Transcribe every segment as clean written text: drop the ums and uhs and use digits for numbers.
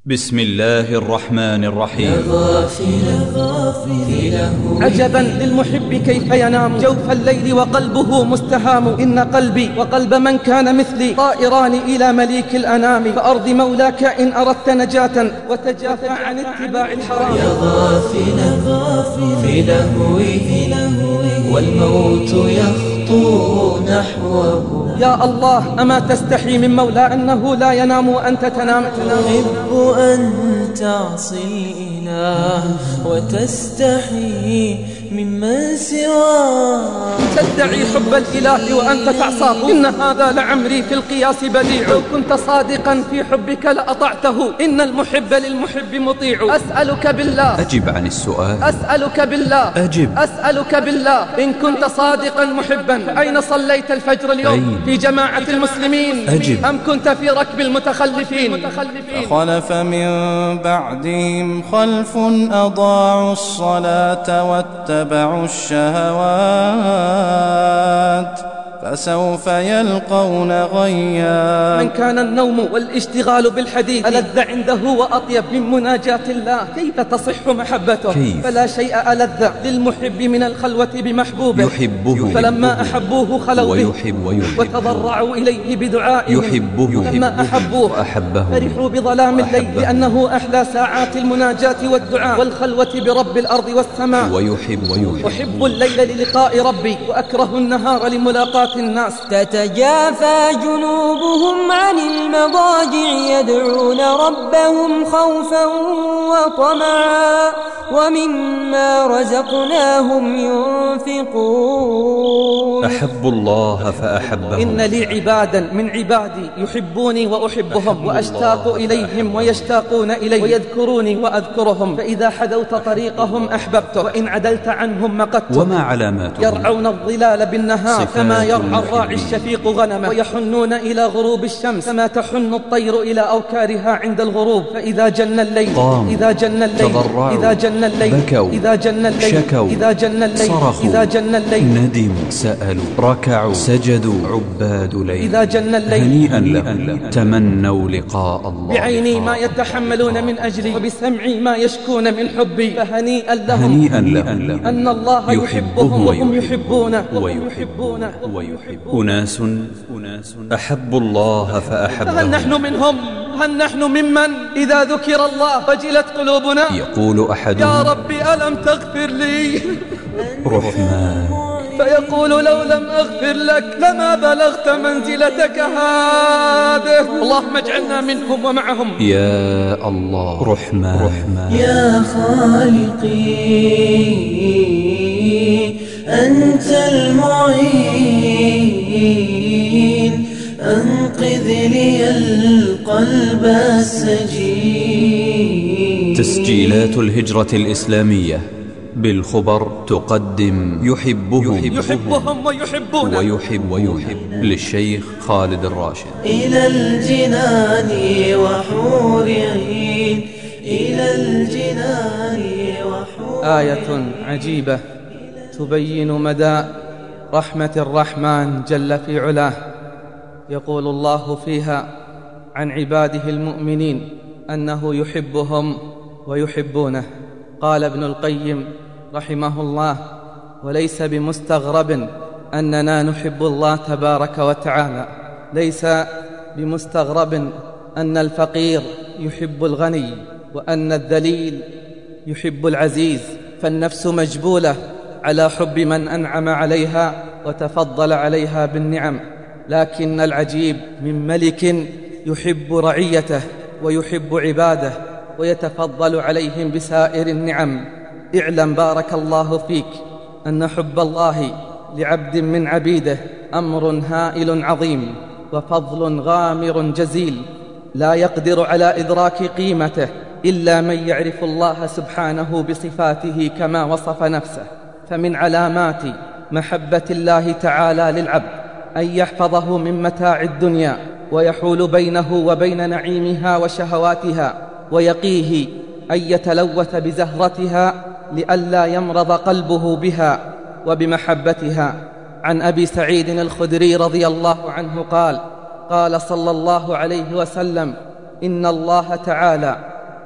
بسم الله الرحمن الرحيم. عجبا للمحب كيف ينام جوف الليل وقلبه مستهام. إن قلبي وقلب من كان مثلي طائران إلى مليك الأنام، فأرض مولاك إن أردت نجاة وتجافى عن اتباع الحرام. يا غافلا في لهوه والموت يخطو نحوه. يا الله أما تستحي من مولى أنه لا ينام وأنت تنام. تحب أن تعصي الإله وتستحي ممن سواه. تدعي حب الإله وأنت تعصاه، إن هذا لعمري في القياس بديع. لو كنت صادقا في حبك لأطعته، إن المحب للمحب مطيع. أسألك بالله أجب عن السؤال. أسألك بالله أجب. أسألك بالله إن كنت صادقا محبا، أين صليت الفجر اليوم؟ أين؟ في جماعة المسلمين أجب. أم كنت في ركب المتخلفين؟ فخلف من بعدهم خلف أضاعوا الصلاة واتبعوا الشهوات فسوف يلقون غيا. من كان النوم والاشتغال بالحديث ألذ عنده وأطيب من مناجاة الله، كيف تصح محبته؟ كيف؟ فلا شيء ألذ للمحب من الخلوة بمحبوبه. يحبه فلما أحبوه خلوا به ويحب وتضرعوا إليه بدعائهم. يحبه لما أحبوه وأحبه فرحوا بظلام الليل، لأنه أحلى ساعات المناجاة والدعاء والخلوة برب الأرض والسماء. ويحب أحب الليل للقاء ربي وأكره النهار لملاقاة الناس. تتجافى جنوبهم عن المضاجع يدعون ربهم خوفا وطمعا ومما رزقناهم ينفقون. أحب الله فأحبهم. إن لي عبادا من عبادي يحبوني وأحبهم، وأشتاق إليهم ويشتاقون إلي، ويذكروني وأذكرهم. فإذا حدوت طريقهم أحببته، وإن عدلت عنهم مقدت. وما علاماته؟ يرعون الظلال بالنهار كما يرعى الراعي الشفيق غنمه، ويحنون إلى غروب الشمس كما تحن الطير إلى أوكارها عند الغروب. فإذا جن الليل إذا جن الليل تضرعوا إذا جن الليل بكوا إذا جن الليل شكوا إذا جن الليل صرخوا إذا جن الليل ندموا سألوا ركعوا سجدوا عباد ليل. إذا جن الليل هنيئا لهم تمنوا لقاء الله. بعيني ما يتحملون من أجلي، وبسمعي ما يشكون من حبي. فهنيئا لهم هنيئا لهم أن الله يحبهم وهم يحبونه. أناس أحبوا الله فأحبهم. هل نحن منهم؟ هل نحن ممن إذا ذكر الله وجلت قلوبنا؟ يقول أحدهم يا ربي ألم تغفر لي؟ رحمن. فيقول لو لم أغفر لك لما بلغت منزلتك هذه. اللهم اجعلنا منهم ومعهم. يا الله رحمن. يا خالقي أنت المعين، أنقذ لي القلب السجين. تسجيلات الهجرة الإسلامية بالخبر تقدم يحبهم ويحبونه ويحب للشيخ خالد الراشد. إلى الجنان وحور عين، إلى الجنان وحور. آية عجيبة تبين مدى رحمة الرحمن جل في علاه. يقول الله فيها عن عباده المؤمنين أنه يحبهم ويحبونه. قال ابن القيم رحمه الله: وليس بمستغرب أننا نحب الله تبارك وتعالى. ليس بمستغرب أن الفقير يحب الغني، وأن الذليل يحب العزيز، فالنفس مجبولة على حب من أنعم عليها وتفضل عليها بالنعم. لكن العجيب من ملك يحب رعيته ويحب عباده ويتفضل عليهم بسائر النعم. اعلم بارك الله فيك أن حب الله لعبد من عبيده أمر هائل عظيم وفضل غامر جزيل، لا يقدر على إدراك قيمته إلا من يعرف الله سبحانه بصفاته كما وصف نفسه. فمن علامات محبة الله تعالى للعبد أن يحفظه من متاع الدنيا ويحول بينه وبين نعيمها وشهواتها، ويقيه أن يتلوث بزهرتها لئلا يمرض قلبه بها وبمحبتها. عن أبي سعيد الخدري رضي الله عنه قال: قال صلى الله عليه وسلم: إن الله تعالى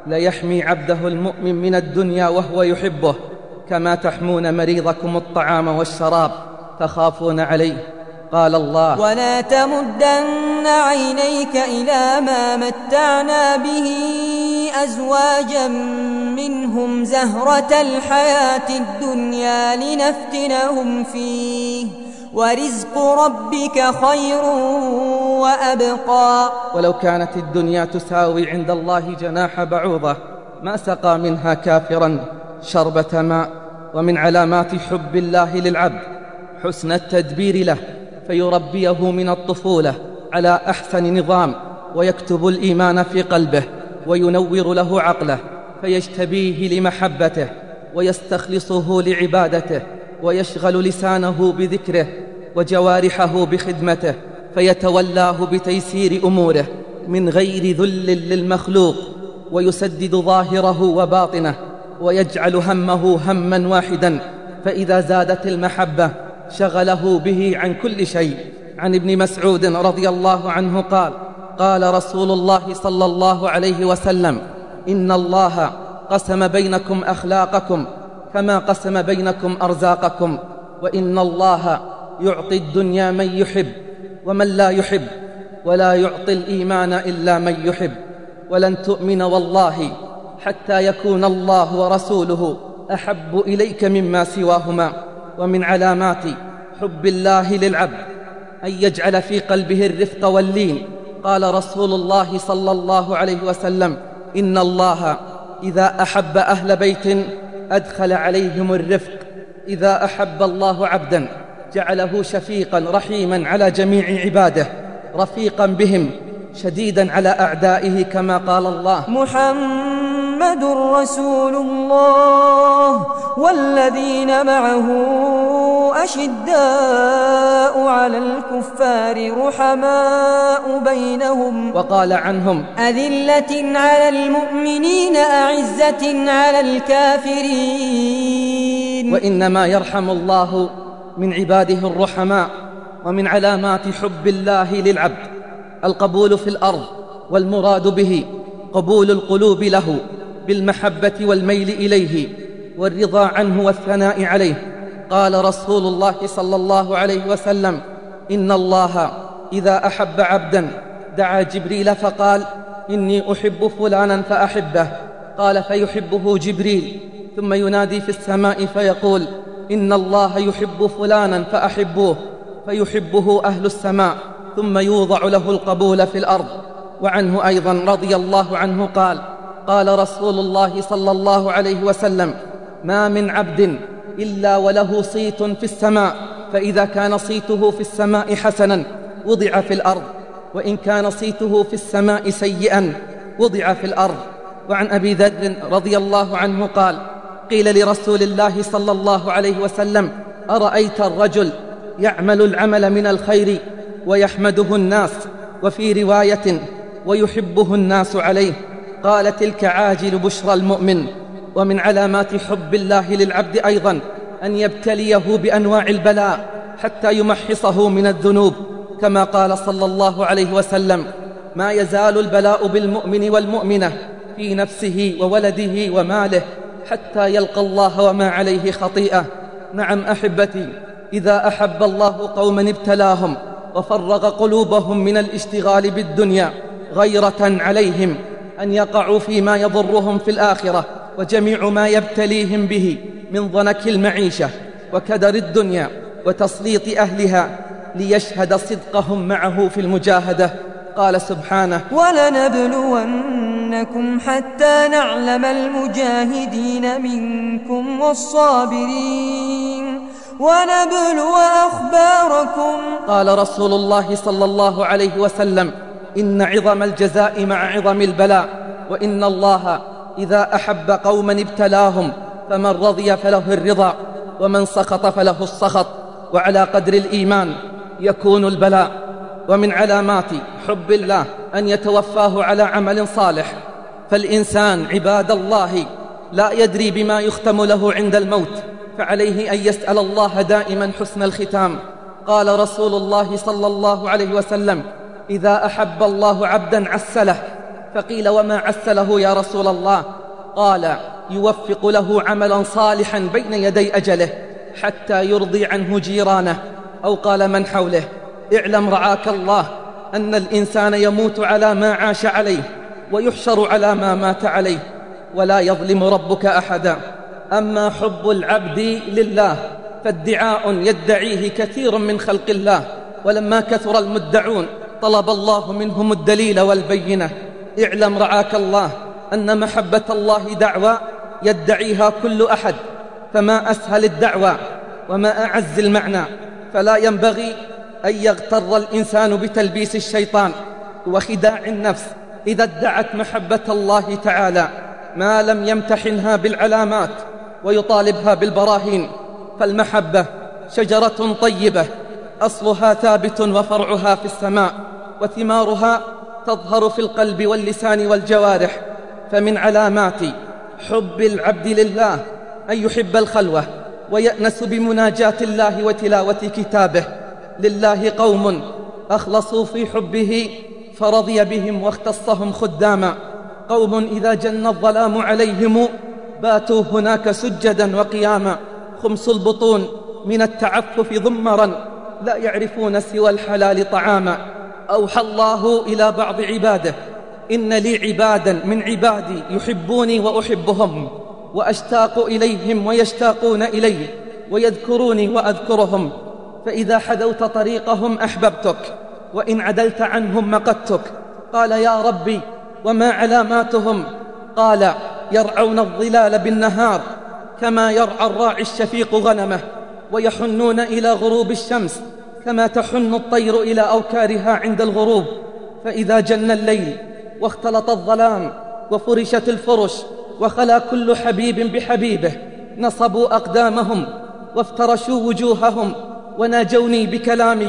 ليحمي عبده المؤمن من الدنيا وهو يحبه، كما تحمون مريضكم الطعام والشراب تخافون عليه. قال الله: ولا تمدن عينيك إلى ما متعنا به أزواجا منهم زهرة الحياة الدنيا لنفتنهم فيه ورزق ربك خير وأبقى. ولو كانت الدنيا تساوي عند الله جناح بعوضة ما سقى منها كافرا شربة ماء. ومن علامات حب الله للعبد حسن التدبير له، فيربيه من الطفولة على أحسن نظام، ويكتب الإيمان في قلبه، وينور له عقله، فيجتبيه لمحبته، ويستخلصه لعبادته، ويشغل لسانه بذكره وجوارحه بخدمته، فيتولاه بتيسير أموره من غير ذل للمخلوق، ويسدد ظاهره وباطنه، ويجعل همه هما واحدا. فإذا زادت المحبة شغله به عن كل شيء. عن ابن مسعود رضي الله عنه قال: قال رسول الله صلى الله عليه وسلم: إن الله قسم بينكم أخلاقكم كما قسم بينكم أرزاقكم، وإن الله يعطي الدنيا من يحب ومن لا يحب، ولا يعطي الإيمان إلا من يحب. ولن تؤمن والله حتى يكون الله ورسوله أحب إليك مما سواهما. ومن علامات حب الله للعبد أن يجعل في قلبه الرفق واللين. قال رسول الله صلى الله عليه وسلم: إن الله إذا أحب أهل بيت أدخل عليهم الرفق. إذا أحب الله عبدا جعله شفيقا رحيما على جميع عباده، رفيقا بهم شديدا على أعدائه، كما قال الله: محمد رسول الله والذين معه أشداء على الكفار رحماء بينهم. وقال عنهم: أذلة على المؤمنين أعزة على الكافرين. وإنما يرحم الله من عباده الرحماء. ومن علامات حب الله للعبد القبول في الأرض، والمراد به قبول القلوب له بالمحبة والميل إليه والرضا عنه والثناء عليه. قال رسول الله صلى الله عليه وسلم: إن الله إذا أحب عبدا دعا جبريل فقال: إني أحب فلانا فأحبه. قال: فيحبه جبريل، ثم ينادي في السماء فيقول: إن الله يحب فلانا فأحبوه، فيحبه أهل السماء، ثم يوضع له القبول في الأرض. وعنه أيضا رضي الله عنه قال: قال رسول الله صلى الله عليه وسلم: ما من عبد إلا وله صيت في السماء، فإذا كان صيته في السماء حسنا وضع في الأرض، وإن كان صيته في السماء سيئا وضع في الأرض. وعن أبي ذر رضي الله عنه قال: قيل لرسول الله صلى الله عليه وسلم: أرأيت الرجل يعمل العمل من الخير ويحمده الناس، وفي رواية ويحبه الناس عليه؟ قال: تلك عاجل بشرى المؤمن. ومن علامات حب الله للعبد أيضا أن يبتليه بأنواع البلاء حتى يمحصه من الذنوب، كما قال صلى الله عليه وسلم: ما يزال البلاء بالمؤمن والمؤمنة في نفسه وولده وماله حتى يلقى الله وما عليه خطيئة. نعم أحبتي، إذا أحب الله قوما ابتلاهم وفرغ قلوبهم من الاشتغال بالدنيا غيرة عليهم أن يقعوا فيما يضرهم في الآخرة، وجميع ما يبتليهم به من ضنك المعيشة وكدر الدنيا وتسليط أهلها ليشهد صدقهم معه في المجاهدة. قال سبحانه: ولنبلونكم حتى نعلم المجاهدين منكم والصابرين ونبلو أخباركم. قال رسول الله صلى الله عليه وسلم: إن عظم الجزاء مع عظم البلاء، وإن الله إذا أحب قوما ابتلاهم، فمن رضي فله الرضا ومن سخط فله السخط، وعلى قدر الإيمان يكون البلاء. ومن علامات حب الله أن يتوفاه على عمل صالح، فالإنسان عباد الله لا يدري بما يختم له عند الموت، فعليه أن يسأل الله دائما حسن الختام. قال رسول الله صلى الله عليه وسلم: إذا أحب الله عبدا عسله، فقيل وما عسله يا رسول الله؟ قال يوفق له عملا صالحا بين يدي أجله حتى يرضي عنه جيرانه، أو قال من حوله. اعلم رعاك الله أن الإنسان يموت على ما عاش عليه ويحشر على ما مات عليه، ولا يظلم ربك أحدا. أما حب العبد لله فادعاء يدعيه كثير من خلق الله، ولما كثر المدعون طلب الله منهم الدليل والبينة. اعلم رعاك الله أن محبة الله دعوى يدعيها كل أحد، فما أسهل الدعوى وما أعز المعنى. فلا ينبغي أن يغتر الإنسان بتلبيس الشيطان وخداع النفس إذا ادعت محبة الله تعالى ما لم يمتحنها بالعلامات ويطالبها بالبراهين. فالمحبة شجرة طيبة أصلها ثابت وفرعها في السماء، وثمارها تظهر في القلب واللسان والجوارح. فمن علامات حب العبد لله أن يحب الخلوة ويأنس بمناجاة الله وتلاوة كتابه. لله قوم أخلصوا في حبه فرضي بهم واختصهم خداما، قوم إذا جن الظلام عليهم باتوا هناك سجدا وقياما، خمس البطون من التعفف ضمرا لا يعرفون سوى الحلال طعاما. أوحى الله إلى بعض عباده إن لي عبادا من عبادي يحبوني وأحبهم، وأشتاق إليهم ويشتاقون إلي، ويذكروني وأذكرهم. فإذا حذوت طريقهم أحببتك، وإن عدلت عنهم مقتك. قال يا ربي وما علاماتهم؟ قال يرعون الظلال بالنهار كما يرعى الراعي الشفيق غنمه، ويحنون إلى غروب الشمس كما تحن الطير إلى أوكارها عند الغروب. فإذا جن الليل واختلط الظلام وفرشت الفرش وخلا كل حبيب بحبيبه، نصبوا أقدامهم وافترشوا وجوههم وناجوني بكلامي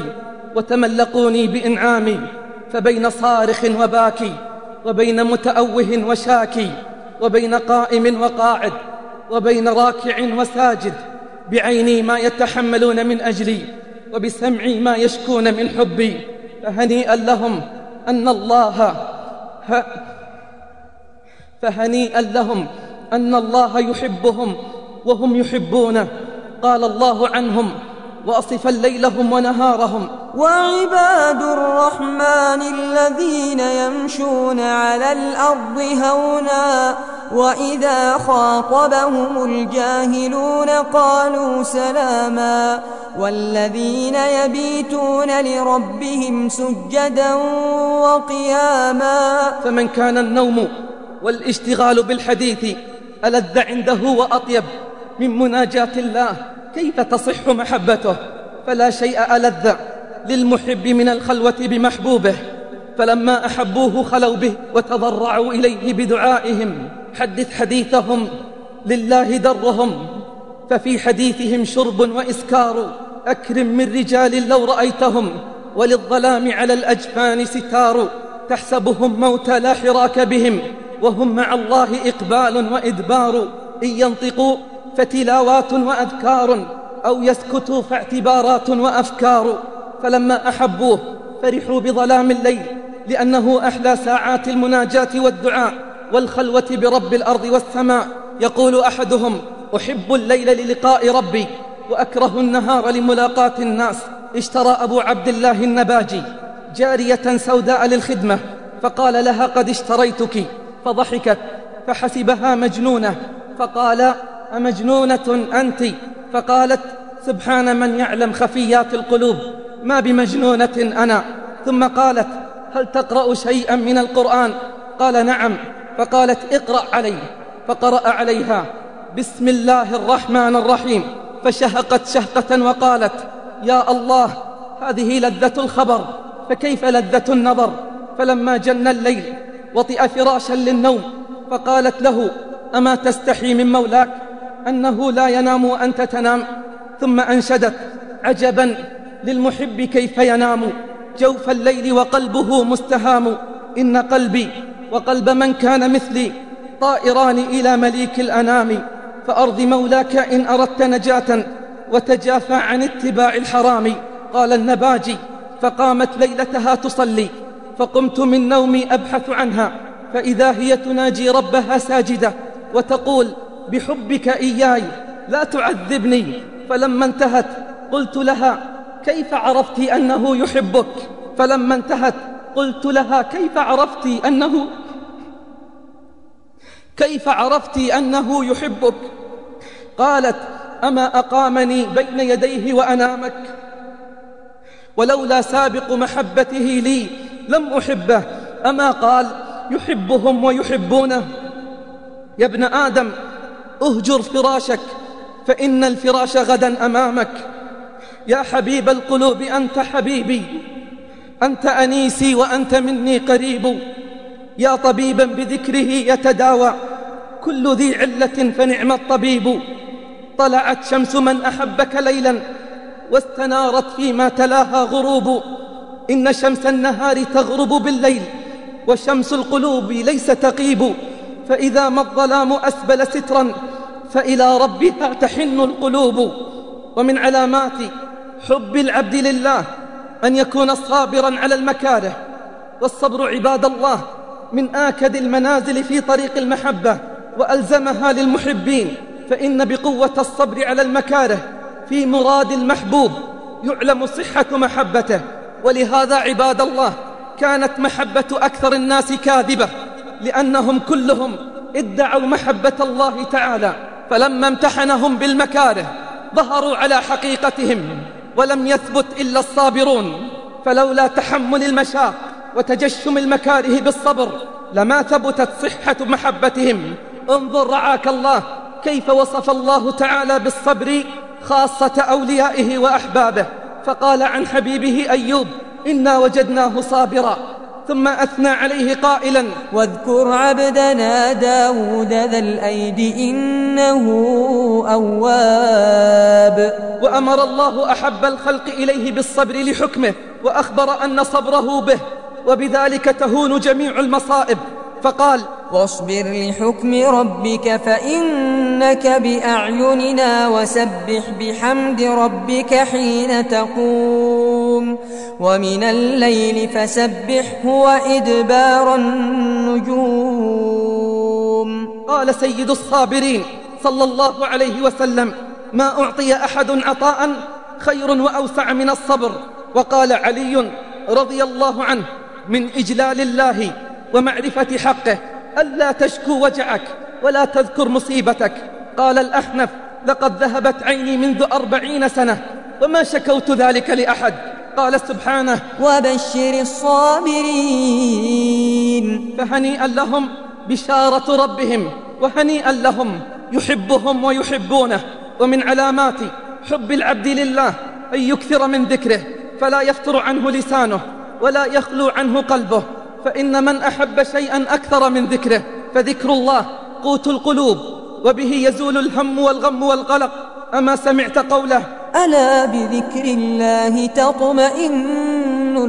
وتملقوني بإنعامي. فبين صارخ وباكي وبين متأوه وشاكي، وبين قائم وقاعد، وبين راكع وساجد، بعيني ما يتحملون من أجلي، وبسمعي ما يشكون من حبي. فهنيئا لهم أن الله يحبهم وهم يحبونه. قال الله عنهم وأصفا ليلهم ونهارهم: وعباد الرحمن الذين يمشون على الأرض هونا وإذا خاطبهم الجاهلون قالوا سلاما والذين يبيتون لربهم سجدا وقياما. فمن كان النوم والاشتغال بالحديث ألذ عنده وأطيب من مناجاة الله، كيف تصح محبته؟ فلا شيء ألذ للمحب من الخلوة بمحبوبه. فلما أحبوه خلوا به وتضرعوا إليه بدعائهم. حدث حديثهم لله درهم، ففي حديثهم شرب وإسكار. أكرم من رجال لو رأيتهم، وللظلام على الأجفان ستار. تحسبهم موتى لا حراك بهم، وهم مع الله إقبال وإدبار. إن ينطقوا فتلاوات وأذكار، أو يسكتوا فاعتبارات وأفكار. فلما أحبوه فرحوا بظلام الليل، لأنه أحلى ساعات المناجاة والدعاء والخلوة برب الأرض والسماء. يقول أحدهم: أحب الليل للقاء ربي وأكره النهار لملاقاة الناس. اشترى أبو عبد الله النباجي جارية سوداء للخدمة، فقال لها: قد اشتريتك. فضحكت فحسبها مجنونة، فقال: أمجنونة أنت؟ فقالت: سبحان من يعلم خفيات القلوب، ما بمجنونة أنا. ثم قالت: هل تقرأ شيئا من القرآن؟ قال: نعم. فقالت: اقرأ علي. فقرأ عليها: بسم الله الرحمن الرحيم. فشهقت شهقة وقالت: يا الله، هذه لذة الخبر، فكيف لذة النظر؟ فلما جن الليل وطئ فراشا للنوم، فقالت له: أما تستحي من مولاك أنه لا ينام وأنت تنام؟ ثم أنشدت: عجبا للمحب كيف ينام جوف الليل وقلبه مستهام. إن قلبي وقلب من كان مثلي طائران إلى مليك الأنام. فأرض مولاك إن أردت نجاة، وتجافى عن اتباع الحرام. قال النباجي: فقامت ليلتها تصلي، فقمت من نومي أبحث عنها، فإذا هي تناجي ربها ساجدة وتقول: بحبك إياي لا تعذبني. فلما انتهت قلت لها: كيف عرفت أنه يحبك؟ فلما انتهت قلت لها: كيف عرفت أنه يحبك؟ قالت: أما أقامني بين يديه وأنامك؟ ولولا سابق محبته لي لم أحبه. أما قال: يحبهم ويحبونه؟ يا ابن آدم، أهجر فراشك فإن الفراش غدا أمامك. يا حبيب القلوب أنت حبيبي، أنت أنيسي وأنت مني قريب. يا طبيبا بذكره يتداوى كل ذي علة فنعم الطبيب. طلعت شمس من أحبك ليلا واستنارت فيما تلاها غروب. إن شمس النهار تغرب بالليل وشمس القلوب ليس تغيب. فإذا ما الظلام أسبل سترا فإلى ربها تحن القلوب. ومن علامات حب العبد لله أن يكون صابرا على المكاره. والصبر عباد الله من آكد المنازل في طريق المحبة وألزمها للمحبين، فإن بقوة الصبر على المكاره في مراد المحبوب يعلم صحة محبته. ولهذا عباد الله كانت محبة أكثر الناس كاذبة، لأنهم كلهم ادعوا محبة الله تعالى، فلما امتحنهم بالمكاره ظهروا على حقيقتهم، ولم يثبت إلا الصابرون. فلولا تحمل المشاق وتجشم المكاره بالصبر لما ثبتت صحة محبتهم. انظر رعاك الله كيف وصف الله تعالى بالصبر خاصة أوليائه وأحبابه، فقال عن حبيبه أيوب: إنا وجدناه صابرا، ثم أثنى عليه قائلا: واذكر عبدنا داود ذا الأيد إنه أواب. وأمر الله أحب الخلق إليه بالصبر لحكمه، وأخبر أن صبره به وبذلك تهون جميع المصائب، فقال: واصبر لحكم ربك فإنك بأعيننا وسبح بحمد ربك حين تقوم ومن الليل فسبحه وإدبار النجوم. قال سيد الصابرين صلى الله عليه وسلم: ما أعطي أحد عطاء خير وأوسع من الصبر. وقال علي رضي الله عنه: من إجلال الله ومعرفة حقه ألا تشكو وجعك ولا تذكر مصيبتك. قال الأحنف: لقد ذهبت عيني منذ 40 سنة وما شكوت ذلك لأحد. قال سبحانه: وبشر الصابرين. فهنيئا لهم بشارة ربهم، وهنيئا لهم يحبهم ويحبونه. ومن علامات حب العبد لله أن يكثر من ذكره فلا يفتر عنه لسانه ولا يخلو عنه قلبه، فإن من أحب شيئا أكثر من ذكره فذكر الله قوت القلوب، وبه يزول الهم والغم والقلق. أما سمعت قوله: ألا بذكر الله تطمئن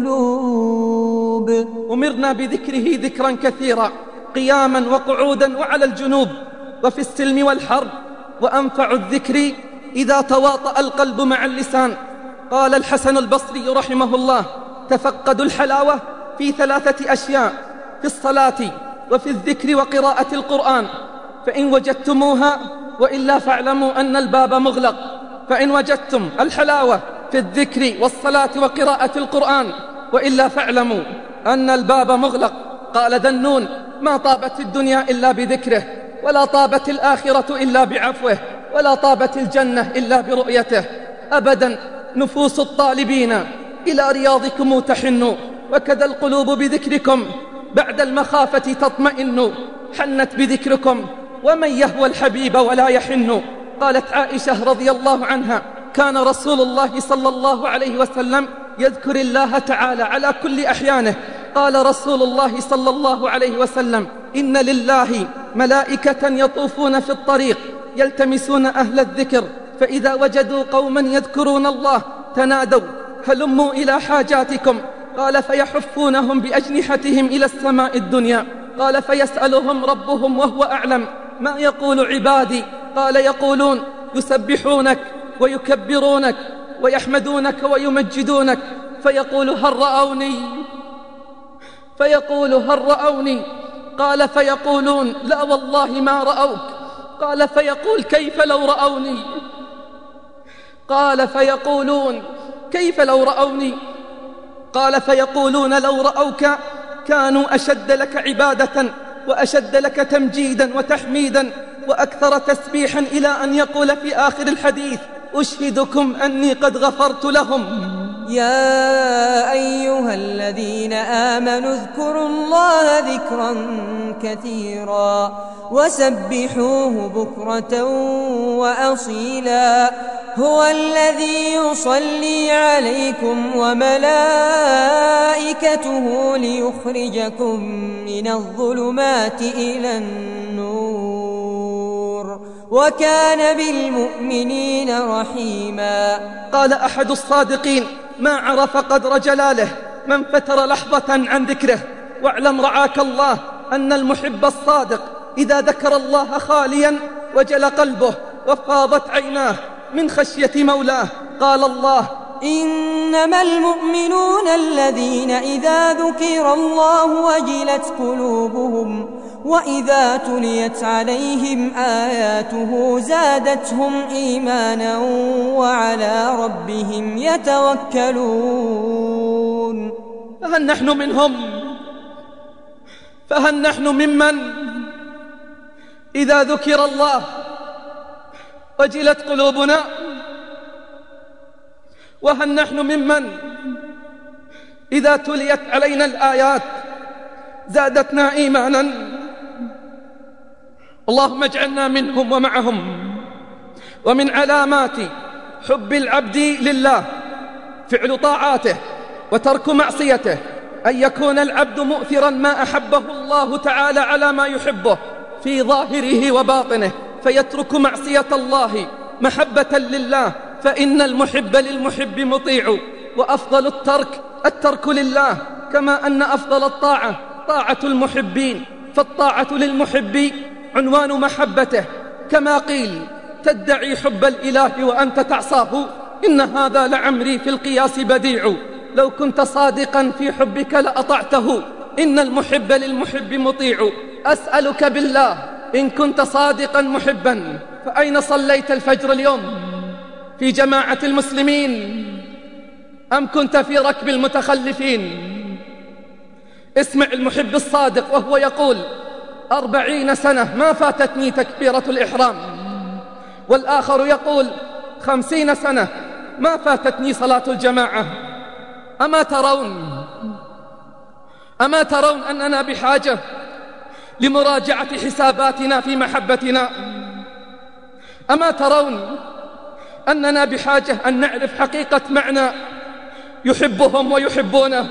القلوب. أمرنا بذكره ذكرا كثيرا قياما وقعودا وعلى الجنوب وفي السلم والحرب. وأنفع الذكر إذا تواطأ القلب مع اللسان. قال الحسن البصري رحمه الله: تفقدوا الحلاوة في 3 أشياء: في الصلاة وفي الذكر وقراءة القرآن، فإن وجدتموها وإلا فاعلموا أن الباب مغلق. فإن وجدتم الحلاوة في الذكر والصلاة وقراءة القرآن وإلا فاعلموا أن الباب مغلق. قال ذنون: ما طابت الدنيا إلا بذكره، ولا طابت الآخرة إلا بعفوه، ولا طابت الجنة إلا برؤيته. أبدا نفوس الطالبين إلى رياضكم تحن، وكذا القلوب بذكركم بعد المخافة تطمئن. حنت بذكركم ومن يهوى الحبيب ولا يحن. قالت عائشة رضي الله عنها: كان رسول الله صلى الله عليه وسلم يذكر الله تعالى على كل أحيانه. قال رسول الله صلى الله عليه وسلم: إن لله ملائكة يطوفون في الطريق يلتمسون أهل الذكر، فإذا وجدوا قوما يذكرون الله تنادوا: هلموا إلى حاجاتكم. قال: فيحفونهم بأجنحتهم إلى السماء الدنيا. قال: فيسألهم ربهم وهو أعلم: ما يقول عبادي؟ قال: يقولون يسبحونك ويكبرونك ويحمدونك ويمجدونك. فيقول: هل رأوني قال فيقولون لا والله ما رأوك. قال فيقول كيف لو رأوني؟ قال فيقولون كيف لو رأوني؟ قال فيقولون لو رأوك كانوا أشد لك عبادة وأشد لك تمجيدا وتحميدا وأكثر تسبيحا، إلى أن يقول في آخر الحديث أشهدكم أني قد غفرت لهم. يا أيها الذين آمنوا اذكروا الله ذكرا كثيرا وسبحوه بكرة وأصيلا. هو الذي يصلي عليكم وملائكته ليخرجكم من الظلمات إلى النور، وكان بالمؤمنين رحيما. قال أحد الصادقين ما عرف قدر جلاله من فتر لحظة عن ذكره. واعلم رعاك الله أن المحب الصادق إذا ذكر الله خاليا وجل قلبه وفاضت عيناه من خشية مولاه. قال الله إنما المؤمنون الذين إذا ذكر الله وجلت قلوبهم وإذا تليت عليهم آياته زادتهم إيمانا وعلى ربهم يتوكلون. فهل نحن ممن إذا ذكر الله وجلت قلوبنا؟ وهل نحن ممن إذا تليت علينا الآيات زادتنا إيمانا؟ اللهم اجعلنا منهم ومعهم. ومن علامات حب العبد لله فعل طاعاته وترك معصيته، أن يكون العبد مؤثرا ما أحبه الله تعالى على ما يحبه في ظاهره وباطنه، فيترك معصية الله محبة لله، فإن المحب للمحب مطيع. وأفضل الترك لله، كما أن أفضل الطاعة طاعة المحبين، فالطاعة للمحب عنوان محبته. كما قيل تدعي حب الإله وأنت تعصاه، إن هذا لعمري في القياس بديع. لو كنت صادقا في حبك لأطعته، إن المحب للمحب مطيع. أسألك بالله إن كنت صادقا محبا فأين صليت الفجر اليوم؟ في جماعة المسلمين أم كنت في ركب المتخلفين؟ اسمع المحب الصادق وهو يقول 40 سنة ما فاتتني تكبيرة الإحرام، والآخر يقول 50 سنة ما فاتتني صلاة الجماعة. أما ترون أننا بحاجة لمراجعة حساباتنا في محبتنا؟ أما ترون أننا بحاجة أن نعرف حقيقة معنى يحبهم ويحبونه؟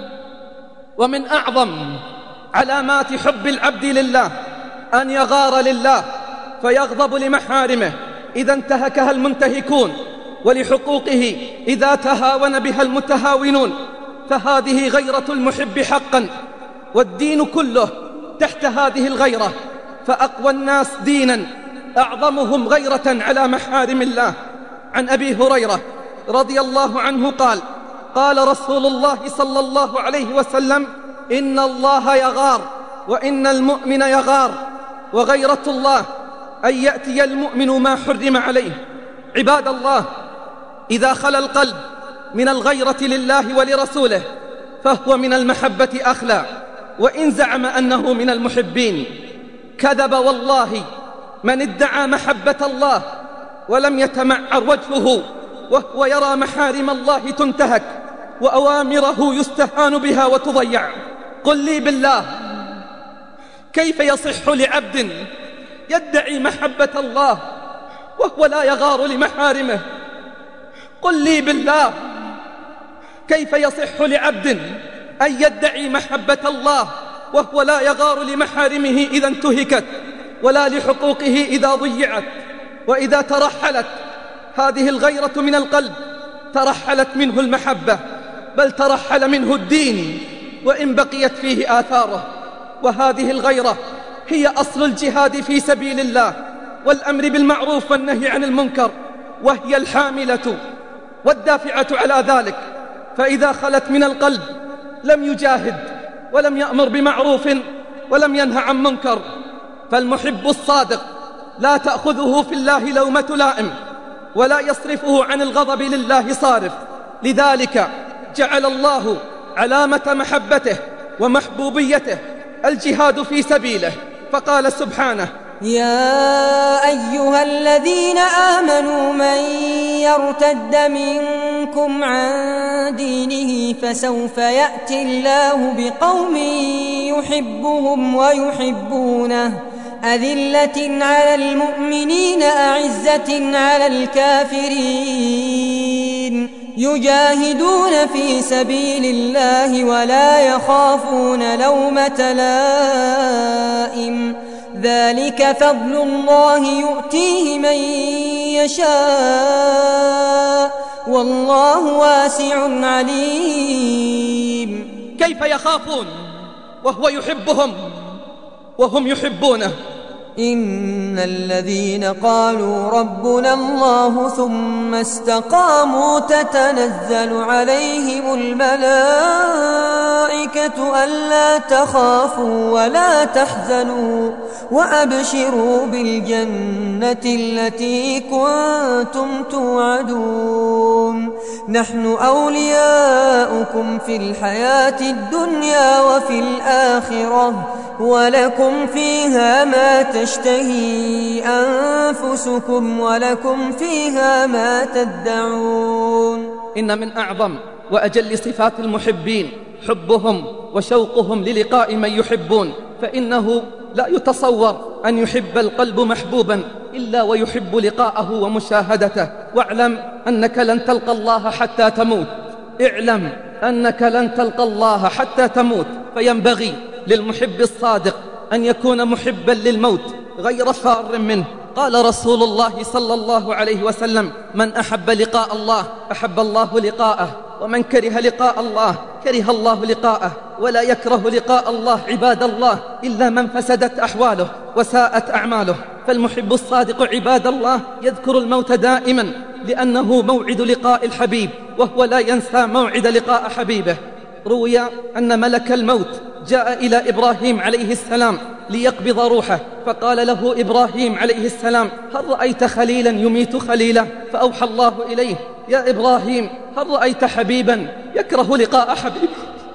ومن أعظم علامات حب العبد لله أن يغار لله فيغضب لمحارمه إذا انتهكها المنتهكون، ولحقوقه إذا تهاون بها المتهاونون، فهذه غيرة المحب حقا، والدين كله تحت هذه الغيرة. فأقوى الناس دينا أعظمهم غيرة على محارم الله. عن أبي هريرة رضي الله عنه قال قال رسول الله صلى الله عليه وسلم إن الله يغار وإن المؤمن يغار، وغيرة الله أن يأتي المؤمن ما حرم عليه. عباد الله، إذا خلا القلب من الغيرة لله ولرسوله فهو من المحبة أخلى، وإن زعم أنه من المحبين كذب والله. من ادعى محبة الله ولم يتمعر وجهه وهو يرى محارم الله تنتهك وأوامره يستهان بها وتضيع. قل لي بالله، كيف يصح لعبد يدعي محبة الله وهو لا يغار لمحارمه؟ قل لي بالله، كيف يصح لعبد أن يدعي محبة الله وهو لا يغار لمحارمه إذا انتهكت، ولا لحقوقه إذا ضيعت؟ وإذا ترحلت هذه الغيرة من القلب ترحلت منه المحبة، بل ترحل منه الدين وإن بقيت فيه آثاره. وهذه الغيرة هي أصل الجهاد في سبيل الله والأمر بالمعروف والنهي عن المنكر، وهي الحاملة والدافعة على ذلك. فإذا خلت من القلب لم يجاهد ولم يأمر بمعروف ولم ينه عن منكر. فالمحب الصادق لا تأخذه في الله لومة لائم، ولا يصرفه عن الغضب لله صارف. لذلك جعل الله علامة محبته ومحبوبيته الجهاد في سبيله، فقال سبحانه: يا أيها الذين آمنوا من يرتد منكم عن دينه فسوف يأتي الله بقوم يحبهم ويحبونه أذلة على المؤمنين أعزة على الكافرين يجاهدون في سبيل الله ولا يخافون لومة لائم ذلك فضل الله يؤتيه من يشاء والله واسع عليم. كيف يخافون وهو يحبهم وهم يحبونه؟ إن الذين قالوا ربنا الله ثم استقاموا تتنزل عليهم الملائكة ألا تخافوا ولا تحزنوا وأبشروا بالجنة التي كنتم توعدون نحن أولياؤكم في الحياة الدنيا وفي الآخرة ولكم فيها ما تشتهي أنفسكم ولكم فيها ما تدعون. إن من أعظم وأجل صفات المحبين حبهم وشوقهم للقاء من يحبون، فإنه لا يتصور أن يحب القلب محبوبا إلا ويحب لقاءه ومشاهدته. واعلم أنك لن تلقى الله حتى تموت، اعلم أنك لن تلقى الله حتى تموت. فينبغي للمحب الصادق أن يكون محبا للموت غير فار منه. قال رسول الله صلى الله عليه وسلم: من أحب لقاء الله أحب الله لقاءه، ومن كره لقاء الله كره الله لقاءه. ولا يكره لقاء الله عباد الله إلا من فسدت أحواله وساءت أعماله. فالمحب الصادق عباد الله يذكر الموت دائما، لأنه موعد لقاء الحبيب، وهو لا ينسى موعد لقاء حبيبه. روي أن ملك الموت جاء إلى إبراهيم عليه السلام ليقبض روحه، فقال له إبراهيم عليه السلام: هل رأيت خليلا يميت خليله؟ فأوحى الله إليه: يا إبراهيم، هل رأيت حبيبا يكره لقاء حبيبه؟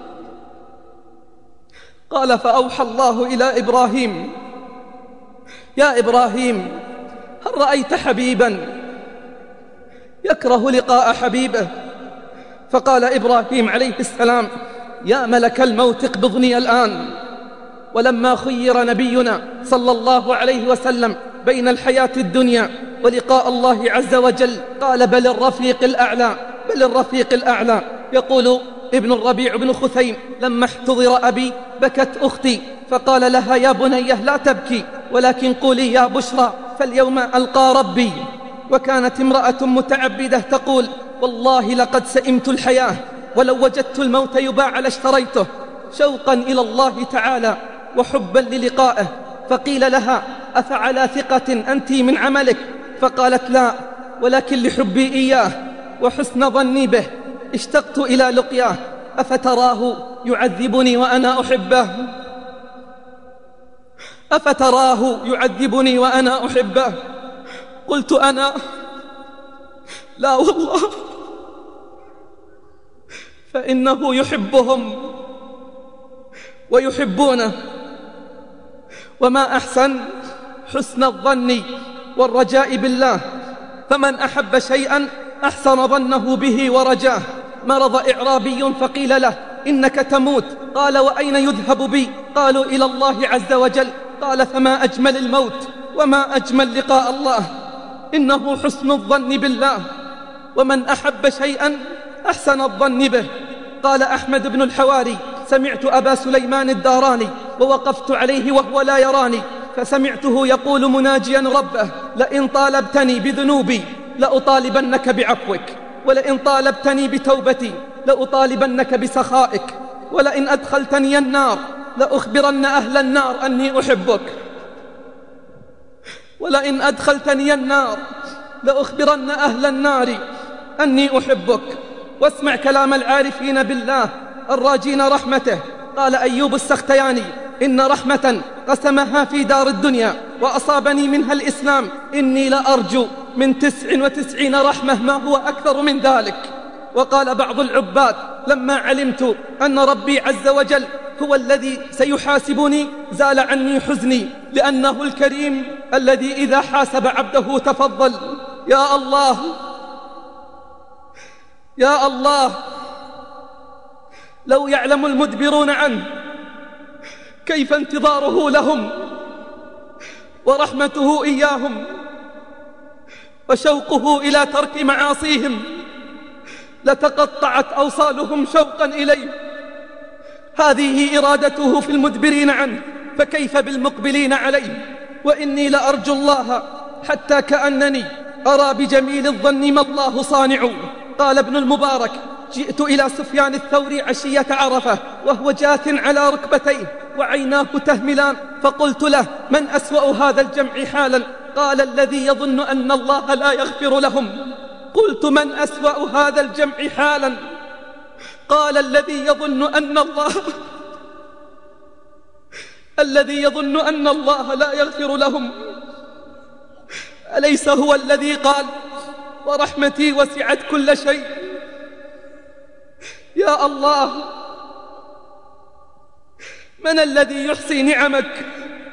قال: فأوحى الله إلى إبراهيم: يا إبراهيم، هل رأيت حبيبا يكره لقاء حبيبه؟ فقال إبراهيم عليه السلام: يا ملك الموت اقبضني الآن. ولما خير نبينا صلى الله عليه وسلم بين الحياة الدنيا ولقاء الله عز وجل قال: بل الرفيق الأعلى، بل الرفيق الأعلى. يقول ابن الربيع بن خثيم: لما احتضر أبي بكت أختي فقال لها: يا بنيه لا تبكي، ولكن قولي يا بشرى فاليوم ألقى ربي. وكانت امرأة متعبدة تقول: والله لقد سئمت الحياة، ولو وجدت الموت يباع لاشتريته، شوقا إلى الله تعالى وحبا للقائه. فقيل لها: أفعلى ثقة أنت من عملك؟ فقالت: لا، ولكن لحبي إياه وحسن ظني به اشتقت إلى لقياه. أفتراه يعذبني وأنا أحبه؟ أفتراه يعذبني وأنا أحبه؟ قلت أنا: لا والله، فإنه يحبهم ويحبونه. وما أحسن حسن الظن والرجاء بالله، فمن أحب شيئا أحسن ظنه به ورجاه. مرض إعرابي فقيل له: إنك تموت. قال: وأين يذهب بي؟ قالوا: إلى الله عز وجل. قال: فما أجمل الموت وما أجمل لقاء الله، إنه حسن الظن بالله. ومن أحب شيئا أحسن الظن به. قال أحمد بن الحواري: سمعت أبا سليمان الداراني ووقفت عليه وهو لا يراني، فسمعته يقول مناجيا ربه: لئن طالبتني بذنوبي لأطالبنك بعفوك، ولئن طالبتني بتوبتي لأطالبنك بسخائك، ولئن أدخلتني النار لأخبرن أهل النار أني أحبك، ولئن أدخلتني النار لأخبرن أهل النار أني أحبك. واسمع كلام العارفين بالله الراجين رحمته. قال أيوب السختياني: إن رحمة قسمها في دار الدنيا وأصابني منها الإسلام إني لأرجو من 99 رحمة ما هو أكثر من ذلك. وقال بعض العباد لما علمت أن ربي عز وجل هو الذي سيحاسبني زال عني حزني، لأنه الكريم الذي إذا حاسب عبده تفضل. يا الله يا الله، لو يعلم المدبرون عنه كيف انتظاره لهم ورحمته إياهم وشوقه إلى ترك معاصيهم لتقطعت أوصالهم شوقا إليه. هذه إرادته في المدبرين عنه، فكيف بالمقبلين عليه؟ وإني لأرجو الله حتى كأنني أرى بجميل الظن ما الله صانع. قال ابن المبارك: جئت إلى سفيان الثوري عشية عرفة وهو جاث على ركبتيه وعيناه تهملان، فقلت له: من أسوأ هذا الجمع حالا؟ قال: الذي يظن أن الله لا يغفر لهم. قلت: من أسوأ هذا الجمع حالا؟ قال: الذي يظن أن الله لا يغفر لهم. أليس هو الذي قال: ورحمتي وسعت كل شيء؟ يا الله، من الذي يحصي نعمك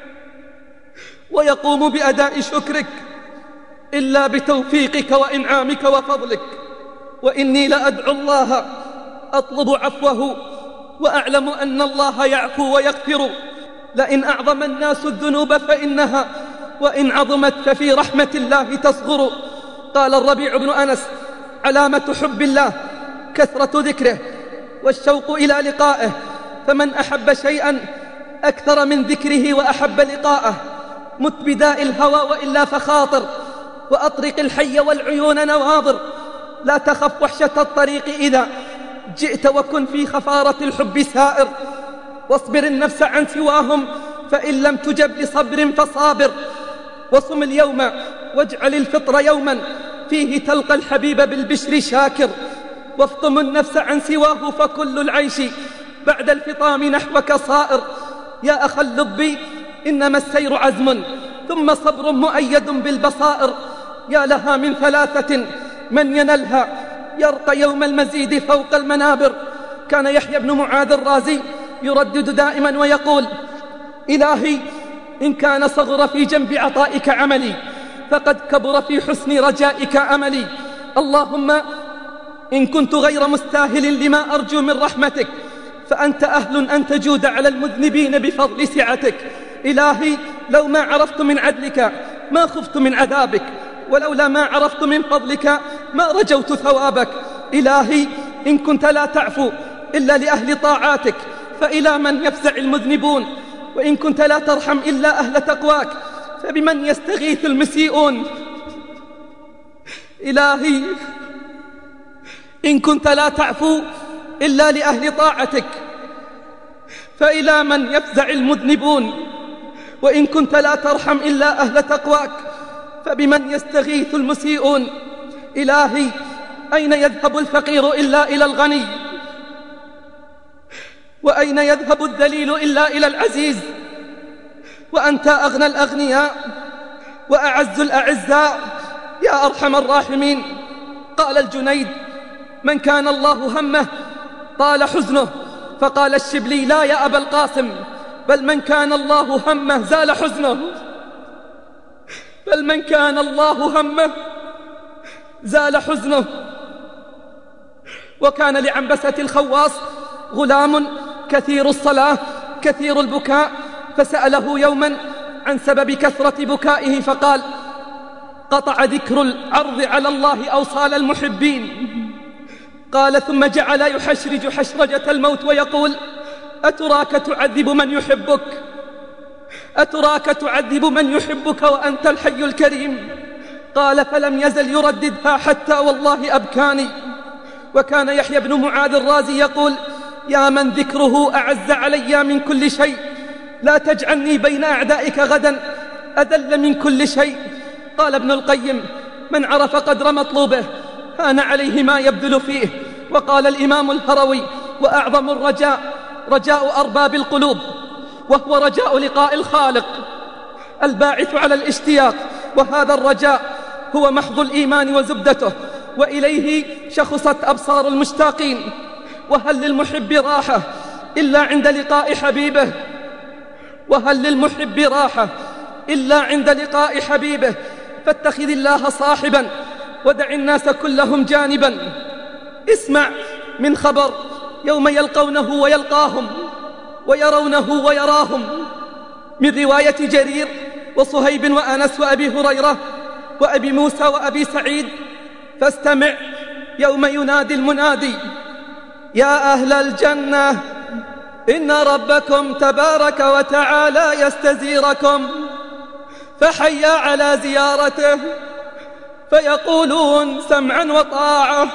ويقوم بأداء شكرك إلا بتوفيقك وإنعامك وفضلك؟ وإني لأدعو الله أطلب عفوه وأعلم أن الله يعفو ويغفر. لئن أعظم الناس الذنوب فإنها وإن عظمت ففي رحمة الله تصغر. قال الربيع بن أنس: علامة حب الله كثرة ذكره والشوق إلى لقائه، فمن أحب شيئا أكثر من ذكره وأحب لقاءه مت بداء الهوى وإلا فخاطر، وأطرق الحي والعيون نواظر، لا تخف وحشة الطريق إذا جئت، وكن في خفارة الحب سائر، واصبر النفس عن سواهم فإن لم تجب لصبر فصابر، وصم اليوم واجعل الفطر يوما فيه تلقى الحبيب بالبشر شاكر، وافطم النفس عن سواه فكل العيش بعد الفطام نحوك صائر. يا أخا اللب إنما السير عزم ثم صبر مؤيد بالبصائر، يا لها من ثلاثة من ينلها يرقى يوم المزيد فوق المنابر. كان يحيى بن معاذ الرازي يردد دائما ويقول: إلهي إن كان صغر في جنب عطائك عملي فقد كبر في حسن رجائك أملي. اللهم إن كنت غير مستاهل لما أرجو من رحمتك فأنت أهل أن تجود على المذنبين بفضل سعتك. إلهي لو ما عرفت من عدلك ما خفت من عذابك، ولولا ما عرفت من فضلك ما رجوت ثوابك. إلهي إن كنت لا تعفو إلا لأهل طاعاتك فإلى من يفزع المذنبون، وإن كنت لا ترحم إلا أهل تقواك فبمن يستغيث المسيئون. إلهي إن كنت لا تعفو إلا لأهل طاعتك فإلى من يفزع المذنبون، وإن كنت لا ترحم إلا أهل تقواك فبمن يستغيث المسيئون. إلهي أين يذهب الفقير إلا إلى الغني، وأين يذهب الذليل إلا إلى العزيز، وأنت أغنى الأغنياء وأعز الأعزاء يا أرحم الراحمين. قال الجنيد: من كان الله همه طال حزنه. فقال الشبلي: لا يا أبا القاسم، بل من كان الله همه زال حزنه، بل من كان الله همه زال حزنه. وكان لعنبسة الخواص غلام كثير الصلاة كثير البكاء، فسأله يوما عن سبب كثرة بكائه فقال: قطع ذكر العرض على الله أوصال المحبين. قال: ثم جعل يحشرج حشرجة الموت ويقول: أتراك تعذب من يحبك، أتراك تعذب من يحبك وأنت الحي الكريم. قال: فلم يزل يرددها حتى والله أبكاني. وكان يحيى بن معاذ الرازي يقول: يا من ذكره أعز علي من كل شيء، لا تجعلني بين أعدائك غدا أذل من كل شيء. قال ابن القيم: من عرف قدر مطلوبه هان عليه ما يبذل فيه. وقال الإمام الهروي: وأعظم الرجاء رجاء أرباب القلوب، وهو رجاء لقاء الخالق الباعث على الاشتياق، وهذا الرجاء هو محض الإيمان وزبدته، وإليه شخصت أبصار المشتاقين. وهل للمحب راحة إلا عند لقاء حبيبه؟ وهل للمحب راحة إلا عند لقاء حبيبه؟ فاتخذ الله صاحبا ودع الناس كلهم جانبا. اسمع من خبر يوم يلقونه ويلقاهم ويرونه ويراهم، من رواية جرير وصهيب وأنس وأبي هريرة وأبي موسى وأبي سعيد. فاستمع يوم ينادي المنادي: يا أهل الجنة إن ربكم تبارك وتعالى يستزيركم، فحيا على زيارته، فيقولون سمعا وطاعة،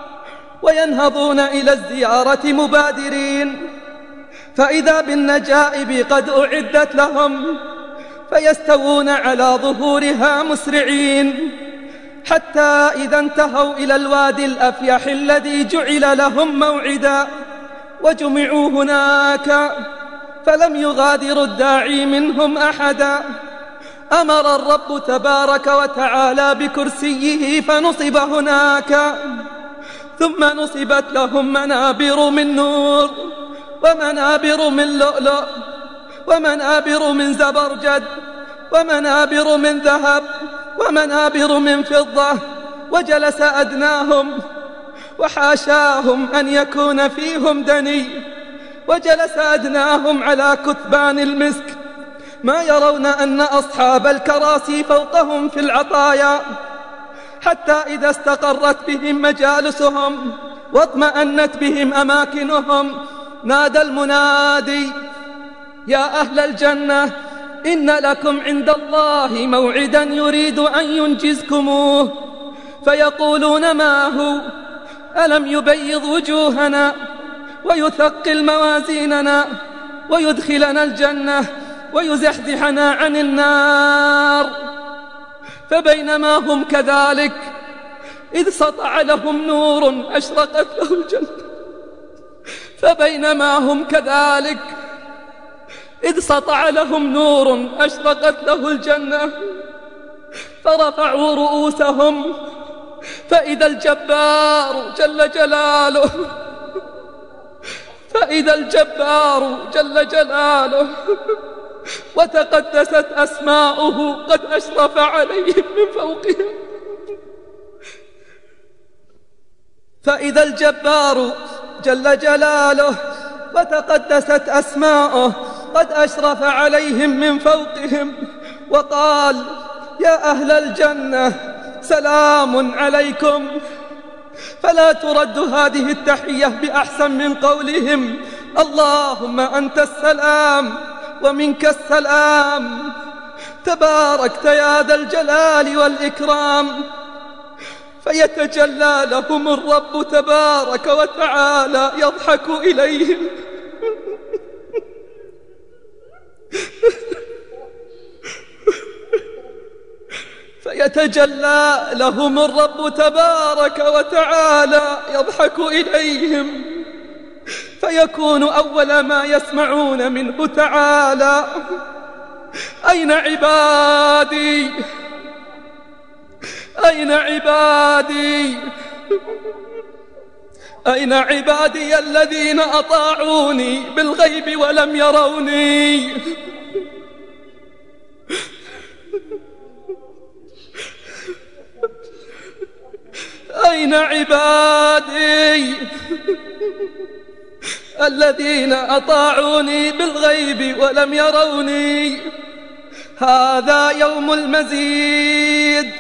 وينهضون إلى الزيارة مبادرين، فإذا بالنجائب قد أعدت لهم، فيستوون على ظهورها مسرعين، حتى إذا انتهوا إلى الوادي الأفيح الذي جعل لهم موعدا، وجمعوا هناك فلم يغادر الداعي منهم أحدا، أمر الرب تبارك وتعالى بكرسيه فنصب هناك، ثم نصبت لهم منابر من نور، ومنابر من لؤلؤ، ومنابر من زبرجد، ومنابر من ذهب، ومنابر من فضة. وجلس أدناهم، وحاشاهم أن يكون فيهم دني، وجلس أدناهم على كثبان المسك، ما يرون أن أصحاب الكراسي فوقهم في العطايا، حتى إذا استقرت بهم مجالسهم واطمأنت بهم أماكنهم، نادى المنادي: يا أهل الجنة إن لكم عند الله موعدا يريد أن ينجزكموه. فيقولون: ما هو؟ ألم يبيض وجوهنا ويثقل موازيننا ويدخلنا الجنة ويزحزحنا عن النار؟ فبينما هم كذلك إذ سطع لهم نور أشرقت له الجنة، فبينما هم كذلك إذ سطع لهم نور أشرقت له الجنة، فرفعوا رؤوسهم فإذا الجبار جل جلاله، فإذا الجبار جل جلاله وتقدست أسماؤه قد أشرف عليهم من فوقهم، فإذا الجبار جل جلاله وتقدست أسماؤه قد أشرف عليهم من فوقهم، وقال: يا أهل الجنة سلام عليكم. فلا ترد هذه التحية بأحسن من قولهم: اللهم أنت السلام ومنك السلام، تباركت يا ذا الجلال والإكرام. فيتجلى لهم الرب تبارك وتعالى يضحك إليهم فيتجلى لهم الرب تبارك وتعالى يضحك إليهم، فيكون أول ما يسمعون منه تعالى: أين عبادي؟ أين عبادي؟ أين عبادي الذين أطاعوني بالغيب ولم يروني؟ أين عبادي الذين أطاعوني بالغيب ولم يروني؟ هذا يوم المزيد،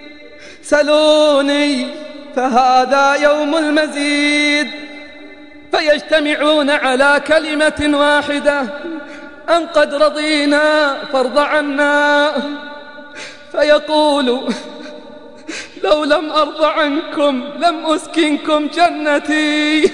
سلوني فهذا يوم المزيد. فيجتمعون على كلمة واحدة: أن قد رضينا فارض عنا. فيقول: لو لم أرض عنكم لم أسكنكم جنتي.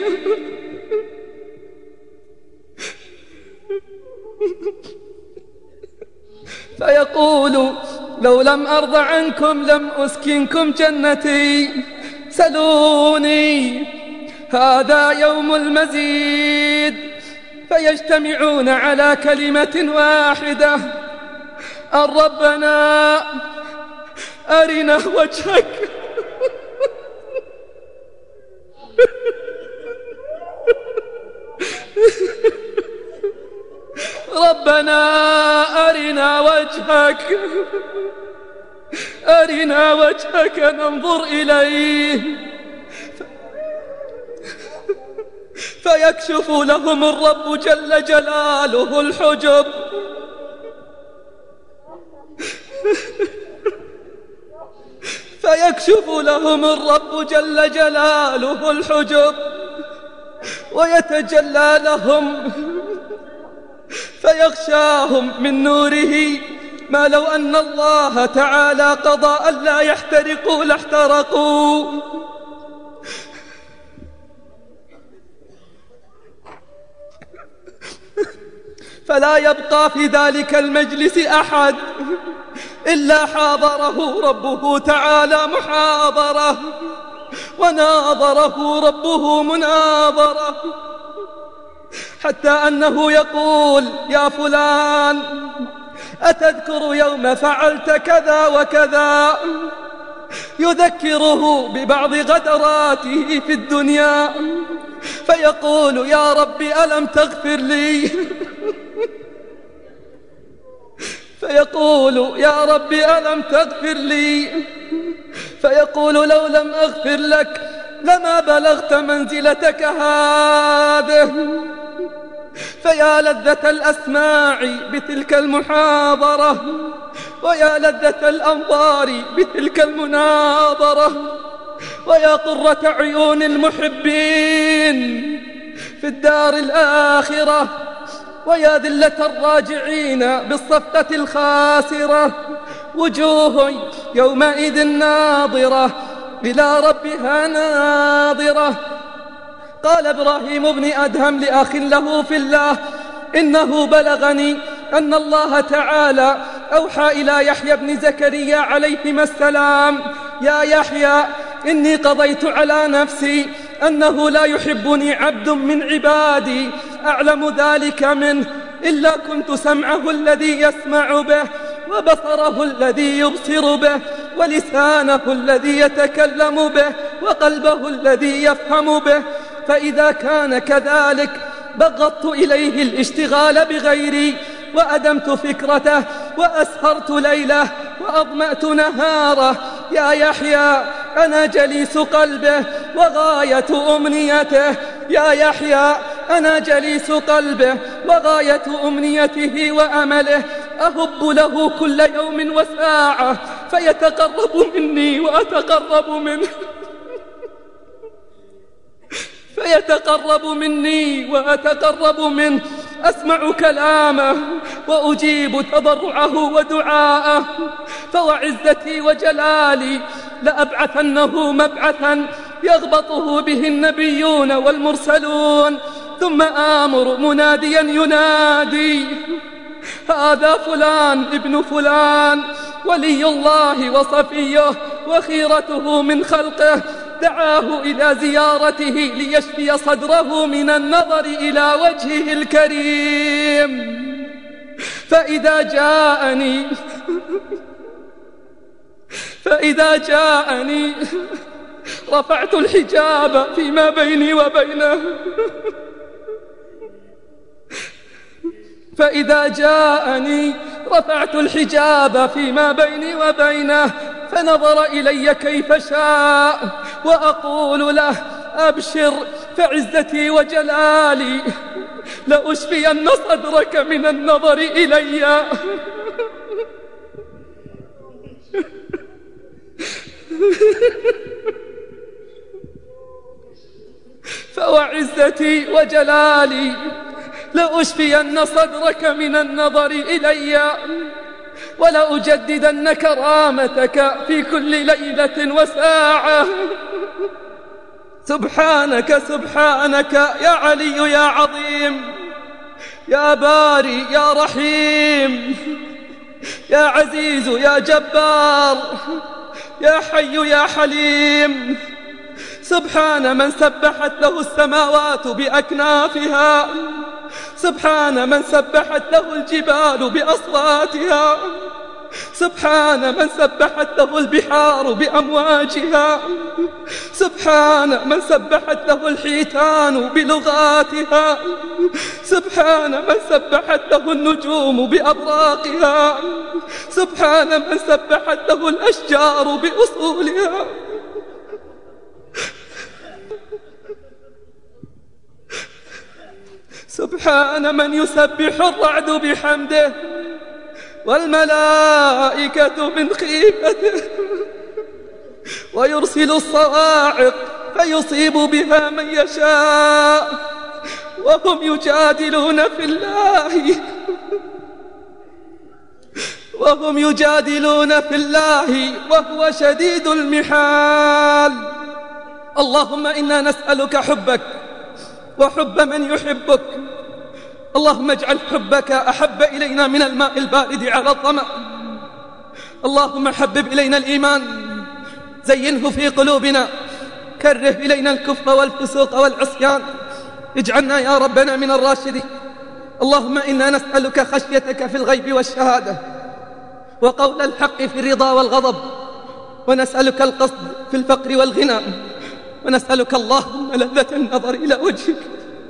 فيقول: لو لم أرض عنكم لم أسكنكم جنتي، سلوني هذا يوم المزيد. فيجتمعون على كلمة واحدة: أن ربنا أرنا وجهك. ربنا أرنا وجهك، أرنا وجهك ننظر إليه. فيكشف لهم الرب جل جلاله الحجب، فيكشف لهم الرب جل جلاله الحجب ويتجلى لهم، فيغشاهم من نوره ما لو أن الله تعالى قضى ألا يحترقوا لاحترقوا. فلا يبقى في ذلك المجلس أحد إلا حاضره ربه تعالى محاضرة، وناظره ربه مناظرة، حتى أنه يقول: يا فلان، أتذكر يوم فعلت كذا وكذا؟ يذكره ببعض غدراته في الدنيا، فيقول: يا رب ألم تغفر لي؟ فيقول: يا رب ألم تغفر لي؟ فيقول: لو لم أغفر لك لما بلغت منزلتك هذه. فيا لذة الأسماع بتلك المحاضرة، ويا لذة الأنظار بتلك المناظرة، ويا قرة عيون المحبين في الدار الآخرة، ويا ذلة الراجعين بالصفقة الخاسرة. وجوه يومئذ ناظرة إلى ربها ناظرة. قال إبراهيم بن أدهم لأخ له في الله: إنه بلغني أن الله تعالى أوحى إلى يحيى بن زكريا عليهما السلام: يا يحيى، إني قضيت على نفسي أنه لا يحبني عبد من عبادي أعلم ذلك منه إلا كنت سمعه الذي يسمع به، وبصره الذي يبصر به، ولسانه الذي يتكلم به، وقلبه الذي يفهم به. فإذا كان كذلك بغضت إليه الاشتغال بغيري، وأدمت فكرته، وأسهرت ليله، وأظمأت نهاره. يا يحيى، أنا جليس قلبه وغاية أمنيته. يا يحيى، أنا جليس قلبه وغاية أمنيته وأمله. أهب له كل يوم وساعة فيتقرب مني وأتقرب منه، فيتقرب مني وأتقرب منه. أسمع كلامه وأجيب تضرعه ودعاءه. فوعزتي وجلالي لأبعثنه مبعثا يغبطه به النبيون والمرسلون، ثم آمر مناديا ينادي: هذا فلان ابن فلان، ولي الله وصفيه وخيرته من خلقه، دعاه إلى زيارته ليشفي صدره من النظر إلى وجهه الكريم. فإذا جاءني رفعت الحجاب فيما بيني وبينه. فإذا جاءني رفعت الحجاب فيما بيني وبينه، فنظر إلي كيف شاء، وأقول له: أبشر، فعزتي وجلالي لأشفين صدرك من النظر إلي. فوعزتي وجلالي لأشفين صدرك من النظر إلي، ولأجددن كرامتك في كل ليلة وساعة. سبحانك سبحانك يا علي يا عظيم، يا باري يا رحيم، يا عزيز يا جبار، يا حي يا حليم. سبحان من سبحت له السماوات بأكنافها، سبحان من سبحت له الجبال بأصواتها، سبحان من سبحت له البحار بأمواجها، سبحان من سبحت له الحيتان بلغاتها، سبحان من سبحت له النجوم بأبراقها، سبحان من سبحت له الأشجار بأصولها. سبحان من يسبح الرعد بحمده والملائكة من خيفته، ويرسل الصواعق فيصيب بها من يشاء، وهم يجادلون في الله وهو شديد المحال. اللهم إنا نسألك حبك وحب من يحبك. اللهم اجعل حبك أحب إلينا من الماء البارد على الظمأ. اللهم حبب إلينا الإيمان، زينه في قلوبنا، كره إلينا الكفر والفسوق والعصيان، اجعلنا يا ربنا من الراشدين. اللهم إنا نسألك خشيتك في الغيب والشهادة، وقول الحق في الرضا والغضب، ونسألك القصد في الفقر والغنى، ونسألك اللهم لذة النظر إلى وجهك،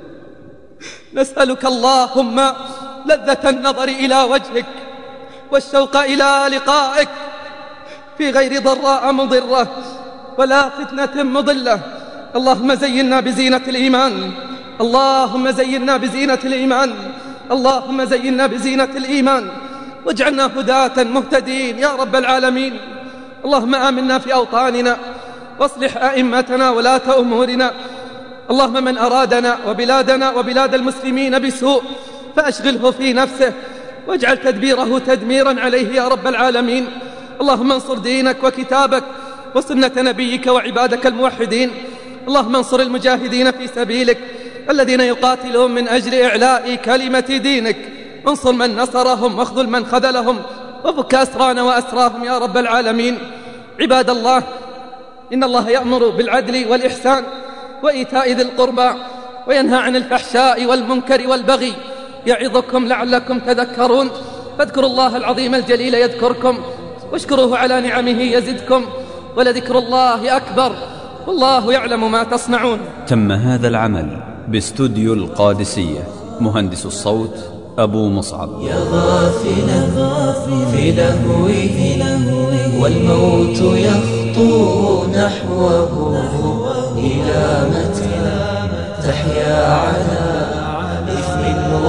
نسألك اللهم لذة النظر إلى وجهك والشوق إلى لقائك في غير ضراء مضرة ولا فتنة مضلة. اللهم زينا بزينة الإيمان، اللهم زينا بزينة الإيمان، اللهم زينا بزينة الإيمان، واجعلنا هداة مهتدين يا رب العالمين. اللهم آمنا في أوطاننا، واصلح أئمتنا ولاة أمورنا. اللهم من أرادنا وبلادنا وبلاد المسلمين بسوء فأشغله في نفسه، واجعل تدبيره تدميرا عليه يا رب العالمين. اللهم انصر دينك وكتابك وسنة نبيك وعبادك الموحدين. اللهم انصر المجاهدين في سبيلك الذين يقاتلون من أجل إعلاء كلمة دينك. انصر من نصرهم واخذل من خذلهم، وفك أسرانا وأسراهم يا رب العالمين. عباد الله، إن الله يأمر بالعدل والإحسان وإيتاء ذي القربى، وينهى عن الفحشاء والمنكر والبغي، يعظكم لعلكم تذكرون. فاذكروا الله العظيم الجليل يذكركم، واشكروه على نعمه يزدكم، ولذكر الله أكبر، والله يعلم ما تصنعون. تم هذا العمل باستوديو القادسية. مهندس الصوت أبو مصعب. يا غافلا في لهوه والموت يخطو نحوه، إلى متى تحيا على إثم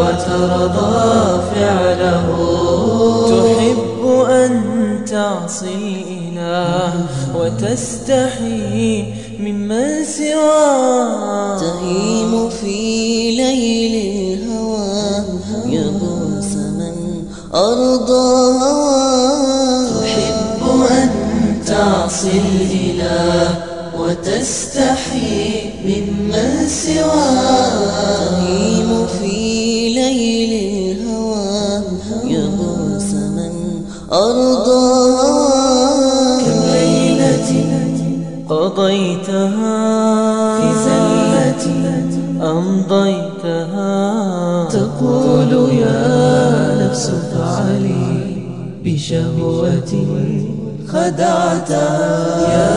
وترضى فعله؟ تحب أن تعصي الإله وتستحي ممن سواه، تهيم في ليل الهوى يغوص من أرضى هواه. تحب أن تعصي الإله وتستحي ممن سواه، تهيم في ليل الهوى يغوص من أرضى هواه. كم ليلة قضيتها في زلة أمضيتها، تقول يا نفس فعلي بشهوة خدعتها. يا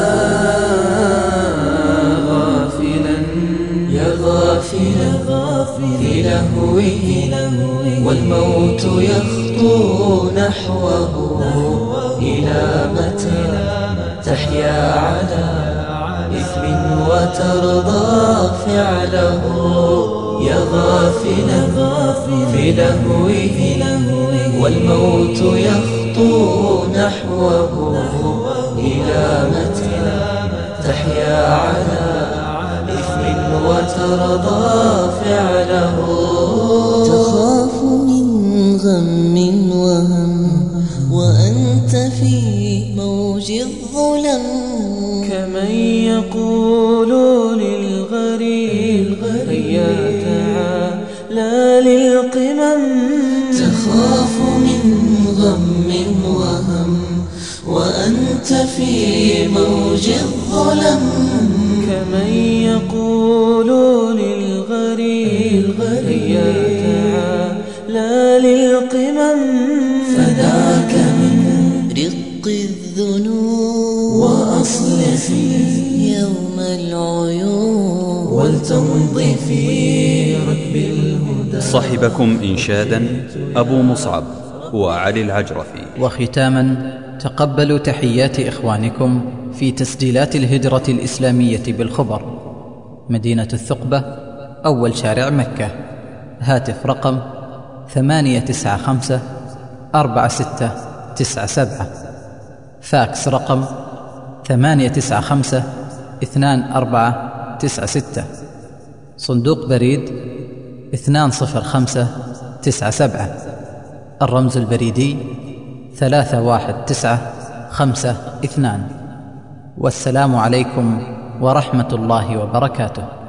غافلا في لهوه والموت يخطو نحوه، إلى متى تحيا على إثم وترضى فعله؟ يا غافلا في لهوه والموت يخطو نحوه، إلى متى تحيا على إثم وترضى فعله؟ تخاف من غم وهم وأنت في موج الظلم، كمن يقول للغريب هيا تعالى للقمم. تخاف من غم وهم وأنت في موج الظلم، كمن يقول للغريب هيا لا للقمم. فداك من رق الذنوب وأصلحي يوم العيون ولتمضي في ركب الهدى. صحبكم إنشادا أبو مصعب وعلي العجرفي. وختاما تقبلوا تحيات إخوانكم في تسجيلات الهجرة الإسلامية بالخبر، مدينة الثقبة، أول شارع مكة. هاتف رقم 895-4697. فاكس رقم 895-2496. صندوق بريد 20597. الرمز البريدي 31952. والسلام عليكم ورحمة الله وبركاته.